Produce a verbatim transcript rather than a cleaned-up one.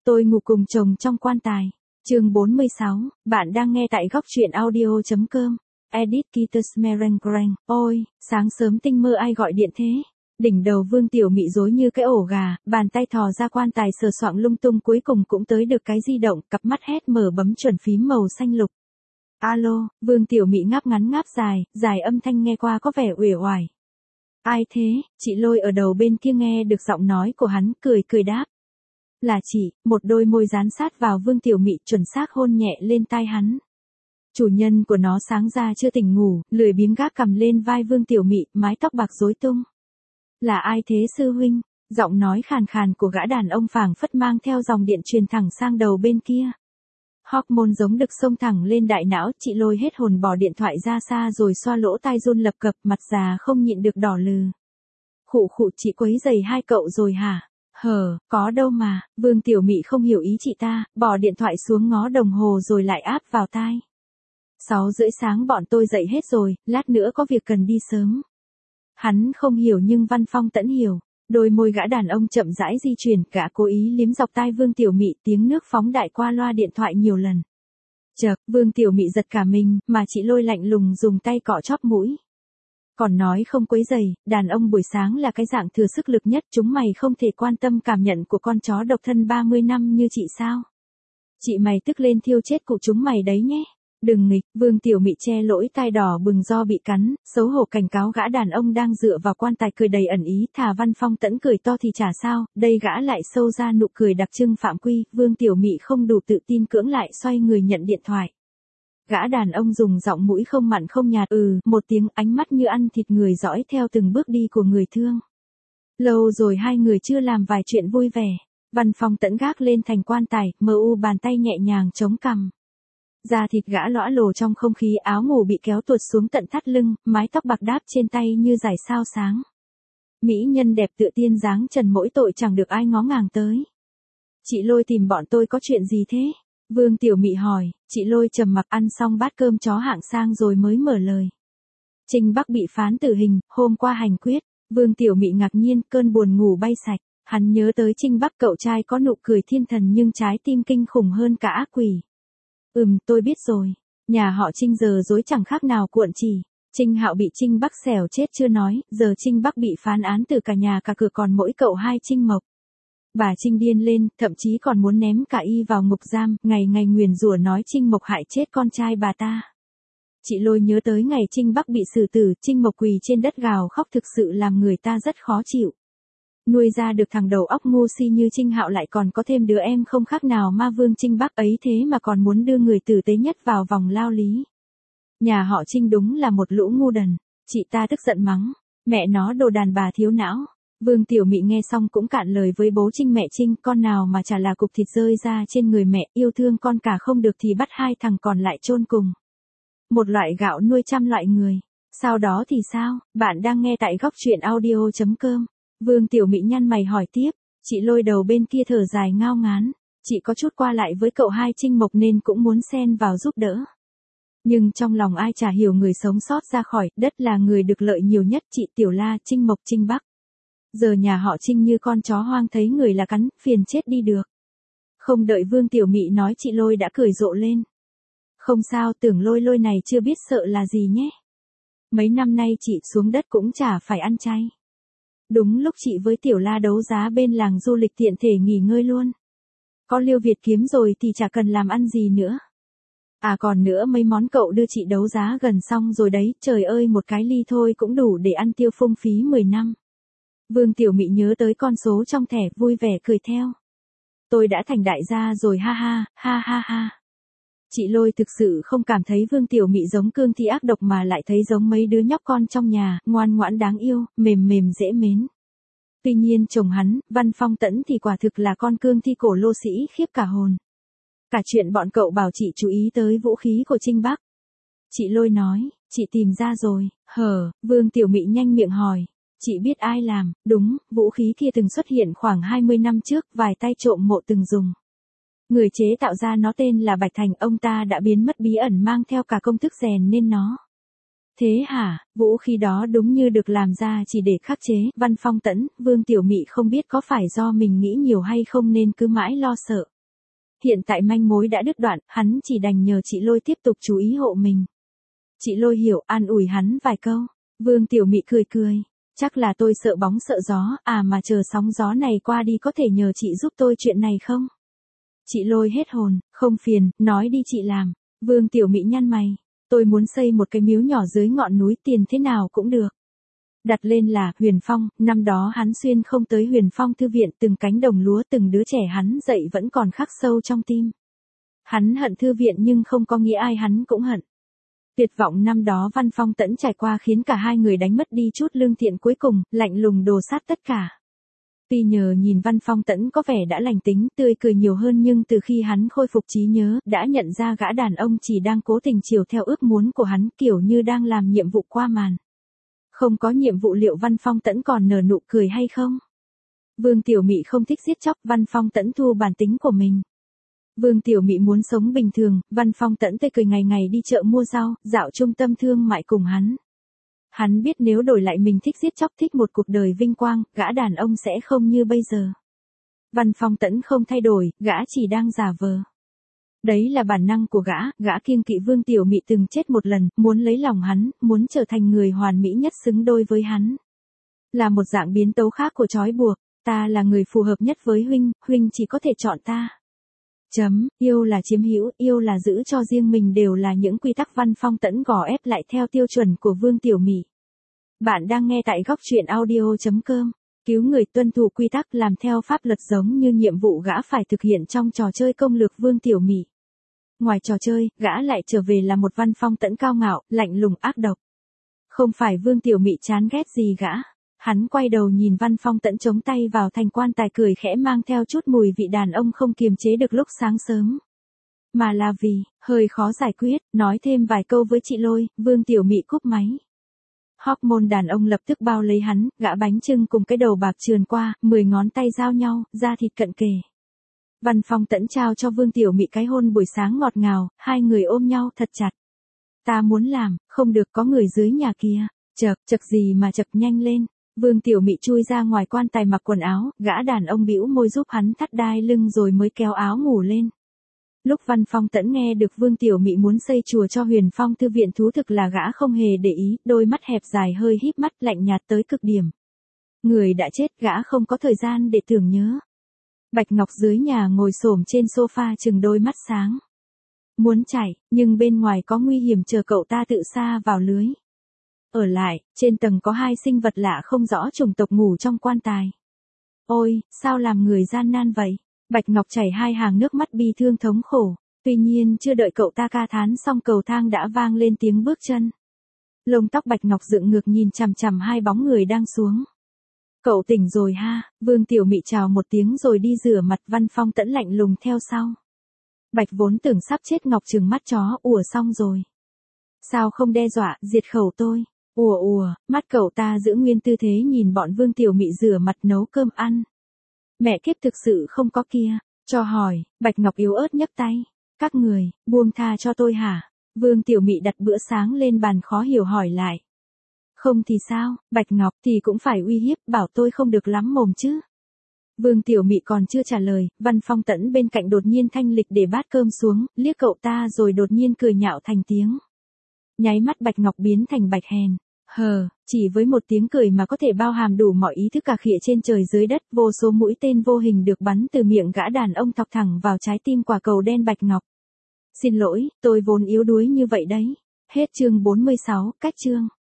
Tôi ngủ cùng chồng trong quan tài. Chương bốn mươi sáu, bạn đang nghe tại góc truyện audio.com. Edit Kitus Merengreng. Ôi, sáng sớm tinh mơ ai gọi điện thế? Đỉnh đầu Vương Tiểu Mị rối như cái ổ gà, bàn tay thò ra quan tài sờ soạng lung tung, cuối cùng cũng tới được cái di động, cặp mắt hét mở bấm chuẩn phím màu xanh lục. Alo, Vương Tiểu Mị ngáp ngắn ngáp dài, dài âm thanh nghe qua có vẻ uể oải. Ai thế? Chị Lôi ở đầu bên kia nghe được giọng nói của hắn, cười cười đáp. Là chị. Một đôi môi dán sát vào Vương Tiểu Mị, chuẩn xác hôn nhẹ lên tai hắn. Chủ nhân của nó sáng ra chưa tỉnh ngủ, lười biếng gác cằm lên vai Vương Tiểu Mị, mái tóc bạc rối tung. Là ai thế sư huynh? Giọng nói khàn khàn của gã đàn ông phảng phất mang theo dòng điện truyền thẳng sang đầu bên kia. Hormone giống đực xông thẳng lên đại não, chị Lôi hết hồn bỏ điện thoại ra xa rồi xoa lỗ tai run lập cập, mặt già không nhịn được đỏ lừ. Khụ khụ, chị quấy giày hai cậu rồi hả? Hờ, có đâu mà. Vương Tiểu Mị không hiểu ý chị ta, bỏ điện thoại xuống ngó đồng hồ rồi lại áp vào tai. Sáu rưỡi sáng bọn tôi dậy hết rồi, lát nữa có việc cần đi sớm. Hắn không hiểu nhưng Văn Phong Tẫn hiểu. Đôi môi gã đàn ông chậm rãi di chuyển, gã cố ý liếm dọc tai Vương Tiểu Mị, tiếng nước phóng đại qua loa điện thoại nhiều lần. Chợt, Vương Tiểu Mị giật cả mình, mà chị Lôi lạnh lùng dùng tay cọ chóp mũi. Còn nói không quấy giày, đàn ông buổi sáng là cái dạng thừa sức lực nhất, chúng mày không thể quan tâm cảm nhận của con chó độc thân ba mươi năm như chị sao? Chị mày tức lên thiêu chết cụ chúng mày đấy nhé. Đừng nghịch. Vương Tiểu Mị che lỗi tai đỏ bừng do bị cắn, xấu hổ cảnh cáo gã đàn ông đang dựa vào quan tài cười đầy ẩn ý, thà Văn Phong Tẫn cười to thì chả sao, đây gã lại sâu ra nụ cười đặc trưng phạm quy. Vương Tiểu Mị không đủ tự tin cưỡng lại xoay người nhận điện thoại. Gã đàn ông dùng giọng mũi không mặn không nhạt ừ một tiếng, ánh mắt như ăn thịt người dõi theo từng bước đi của người thương. Lâu rồi hai người chưa làm vài chuyện vui vẻ. Văn Phong Tẫn gác lên thành quan tài, mờ u bàn tay nhẹ nhàng chống cằm. Da thịt gã lõa lồ trong không khí, áo ngủ bị kéo tuột xuống tận thắt lưng, mái tóc bạc đáp trên tay như dải sao sáng. Mỹ nhân đẹp tựa tiên dáng trần mỗi tội chẳng được ai ngó ngàng tới. Chị Lôi tìm bọn tôi có chuyện gì thế? Vương Tiểu Mị hỏi. Chị Lôi trầm mặc ăn xong bát cơm chó hạng sang rồi mới mở lời. Trinh Bắc bị phán tử hình, hôm qua hành quyết. Vương Tiểu Mị ngạc nhiên, cơn buồn ngủ bay sạch. Hắn nhớ tới Trinh Bắc cậu trai có nụ cười thiên thần nhưng trái tim kinh khủng hơn cả ác quỷ. Ừm, tôi biết rồi. Nhà họ Trinh giờ dối chẳng khác nào cuộn chỉ. Trinh Hạo bị Trinh Bắc xẻo chết chưa nói, giờ Trinh Bắc bị phán án từ cả nhà cả cửa còn mỗi cậu hai Trinh Mộc. Bà Trinh điên lên, thậm chí còn muốn ném cả y vào ngục giam, ngày ngày nguyền rủa nói Trinh Mộc hại chết con trai bà ta. Chị Lôi nhớ tới ngày Trinh Bắc bị xử tử, Trinh Mộc quỳ trên đất gào khóc thực sự làm người ta rất khó chịu. Nuôi ra được thằng đầu óc ngu si như Trinh Hạo lại còn có thêm đứa em không khác nào ma vương Trinh Bắc ấy, thế mà còn muốn đưa người tử tế nhất vào vòng lao lý. Nhà họ Trinh đúng là một lũ ngu đần. Chị ta tức giận mắng. Mẹ nó đồ đàn bà thiếu não. Vương Tiểu Mị nghe xong cũng cạn lời với bố Trinh. Mẹ Trinh, con nào mà chả là cục thịt rơi ra trên người mẹ, yêu thương con cả không được thì bắt hai thằng còn lại chôn cùng. Một loại gạo nuôi trăm loại người. Sau đó thì sao? Bạn đang nghe tại góc truyện audio.com. Vương Tiểu Mị nhăn mày hỏi tiếp. Chị Lôi đầu bên kia thở dài ngao ngán. Chị có chút qua lại với cậu hai Trinh Mộc nên cũng muốn xen vào giúp đỡ. Nhưng trong lòng ai chả hiểu người sống sót ra khỏi đất là người được lợi nhiều nhất. Chị Tiểu La, Trinh Mộc, Trinh Bắc. Giờ nhà họ Trinh như con chó hoang thấy người là cắn, phiền chết đi được. Không đợi Vương Tiểu Mị nói chị Lôi đã cười rộ lên. Không sao, tưởng Lôi Lôi này chưa biết sợ là gì nhé. Mấy năm nay chị xuống đất cũng chả phải ăn chay. Đúng lúc chị với Tiểu La đấu giá bên làng du lịch tiện thể nghỉ ngơi luôn. Có Liêu Việt kiếm rồi thì chả cần làm ăn gì nữa. À còn nữa, mấy món cậu đưa chị đấu giá gần xong rồi đấy, trời ơi một cái ly thôi cũng đủ để ăn tiêu phung phí mười năm. Vương Tiểu Mị nhớ tới con số trong thẻ, vui vẻ cười theo. Tôi đã thành đại gia rồi ha ha, ha ha ha. Chị Lôi thực sự không cảm thấy Vương Tiểu Mị giống cương thi ác độc mà lại thấy giống mấy đứa nhóc con trong nhà, ngoan ngoãn đáng yêu, mềm mềm dễ mến. Tuy nhiên chồng hắn, Văn Phong Tẫn thì quả thực là con cương thi cổ lô sĩ khiếp cả hồn. Cả chuyện bọn cậu bảo chị chú ý tới vũ khí của Trinh Bắc. Chị Lôi nói, chị tìm ra rồi. Hờ, Vương Tiểu Mị nhanh miệng hỏi. Chị biết ai làm? Đúng, vũ khí kia từng xuất hiện khoảng hai mươi năm trước, vài tay trộm mộ từng dùng. Người chế tạo ra nó tên là Bạch Thành, ông ta đã biến mất bí ẩn mang theo cả công thức rèn nên nó. Thế hả? Vũ khí đó đúng như được làm ra chỉ để khắc chế. Văn Phong Tẫn, Vương Tiểu Mị không biết có phải do mình nghĩ nhiều hay không nên cứ mãi lo sợ. hiện tại manh mối đã đứt đoạn, hắn chỉ đành nhờ chị Lôi tiếp tục chú ý hộ mình. Chị Lôi hiểu, an ủi hắn vài câu. Vương Tiểu Mị cười cười. Chắc là tôi sợ bóng sợ gió, à mà chờ sóng gió này qua đi có thể nhờ chị giúp tôi chuyện này không? Chị Lôi hết hồn, không phiền, nói đi chị làm. Vương Tiểu Mị nhăn mày. Tôi muốn xây một cái miếu nhỏ dưới ngọn núi, tiền thế nào cũng được. Đặt lên là Huyền Phong, năm đó hắn xuyên không tới Huyền Phong thư viện, từng cánh đồng lúa, từng đứa trẻ hắn dạy vẫn còn khắc sâu trong tim. Hắn hận thư viện nhưng không có nghĩa ai hắn cũng hận. Tuyệt vọng năm đó Văn Phong Tẫn trải qua khiến cả hai người đánh mất đi chút lương thiện, cuối cùng, lạnh lùng đồ sát tất cả. Tuy nhờ nhìn Văn Phong Tẫn có vẻ đã lành tính, tươi cười nhiều hơn, nhưng từ khi hắn khôi phục trí nhớ, đã nhận ra gã đàn ông chỉ đang cố tình chiều theo ước muốn của hắn, kiểu như đang làm nhiệm vụ qua màn. Không có nhiệm vụ liệu Văn Phong Tẫn còn nở nụ cười hay không? Vương Tiểu Mị không thích giết chóc, Văn Phong Tẫn thu bản tính của mình. Vương Tiểu Mị muốn sống bình thường, Văn Phong Tẫn tươi cười ngày ngày đi chợ mua rau, dạo trung tâm thương mại cùng hắn. Hắn biết nếu đổi lại mình thích giết chóc, thích một cuộc đời vinh quang, gã đàn ông sẽ không như bây giờ. Văn Phong Tẫn không thay đổi, gã chỉ đang giả vờ. Đấy là bản năng của gã, gã kiêng kỵ Vương Tiểu Mị từng chết một lần, muốn lấy lòng hắn, muốn trở thành người hoàn mỹ nhất xứng đôi với hắn. Là một dạng biến tấu khác của trói buộc, ta là người phù hợp nhất với huynh, huynh chỉ có thể chọn ta. Chấm, yêu là chiếm hữu, yêu là giữ cho riêng mình đều là những quy tắc Văn Phong Tẫn gò ép lại theo tiêu chuẩn của Vương Tiểu Mị. Bạn đang nghe tại góc truyện audio chấm com. Cứu người, tuân thủ quy tắc, làm theo pháp luật giống như nhiệm vụ gã phải thực hiện trong trò chơi công lược Vương Tiểu Mị. Ngoài trò chơi, gã lại trở về là một Văn Phong Tẫn cao ngạo, lạnh lùng ác độc. Không phải Vương Tiểu Mị chán ghét gì gã. Hắn quay đầu nhìn Văn Phong Tẫn chống tay vào thành quan tài, cười khẽ mang theo chút mùi vị đàn ông không kiềm chế được lúc sáng sớm. Mà là vì, hơi khó giải quyết, nói thêm vài câu với chị Lôi, Vương Tiểu Mị cúp máy. Hormone đàn ông lập tức bao lấy hắn, gã bánh chưng cùng cái đầu bạc trườn qua, mười ngón tay giao nhau, da thịt cận kề. Văn Phong Tẫn trao cho Vương Tiểu Mị cái hôn buổi sáng ngọt ngào, hai người ôm nhau thật chặt. Ta muốn làm, không được, có người dưới nhà kia. Chậc, chậc gì mà chậc, nhanh lên. Vương Tiểu Mị chui ra ngoài quan tài mặc quần áo, gã đàn ông bĩu môi giúp hắn thắt đai lưng rồi mới kéo áo ngủ lên. Lúc Văn Phong Tẫn nghe được Vương Tiểu Mị muốn xây chùa cho Huyền Phong thư viện, thú thực là gã không hề để ý, đôi mắt hẹp dài hơi híp mắt, lạnh nhạt tới cực điểm. Người đã chết, gã không có thời gian để tưởng nhớ. Bạch Ngọc dưới nhà ngồi xổm trên sofa chừng đôi mắt sáng. Muốn chạy, nhưng bên ngoài có nguy hiểm chờ cậu ta tự sa vào lưới. Ở lại, trên tầng có hai sinh vật lạ không rõ chủng tộc ngủ trong quan tài. Ôi, sao làm người gian nan vậy? Bạch Ngọc chảy hai hàng nước mắt bi thương thống khổ. Tuy nhiên chưa đợi cậu ta ca thán xong, cầu thang đã vang lên tiếng bước chân. Lông tóc Bạch Ngọc dựng ngược nhìn chằm chằm hai bóng người đang xuống. Cậu tỉnh rồi ha? Vương Tiểu Mị chào một tiếng rồi đi rửa mặt. Văn Phong Tẫn lạnh lùng theo sau. Bạch vốn tưởng sắp chết Ngọc trừng mắt chó, ủa xong rồi. Sao không đe dọa, diệt khẩu tôi? Ùa ùa, mắt cậu ta giữ nguyên tư thế nhìn bọn Vương Tiểu Mị rửa mặt nấu cơm ăn. Mẹ kiếp, thực sự không có kia. Cho hỏi, Bạch Ngọc yếu ớt nhấc tay. Các người, buông tha cho tôi hả? Vương Tiểu Mị đặt bữa sáng lên bàn khó hiểu hỏi lại. Không thì sao, Bạch Ngọc thì cũng phải uy hiếp, bảo tôi không được lắm mồm chứ. Vương Tiểu Mị còn chưa trả lời, Văn Phong Tẫn bên cạnh đột nhiên thanh lịch để bát cơm xuống, liếc cậu ta rồi đột nhiên cười nhạo thành tiếng. Nháy mắt Bạch Ngọc biến thành Bạch Hèn. Hờ, chỉ với một tiếng cười mà có thể bao hàm đủ mọi ý thức cà khịa trên trời dưới đất, vô số mũi tên vô hình được bắn từ miệng gã đàn ông thọc thẳng vào trái tim quả cầu đen Bạch Ngọc. Xin lỗi, tôi vốn yếu đuối như vậy đấy. Hết chương bốn mươi sáu, cách chương.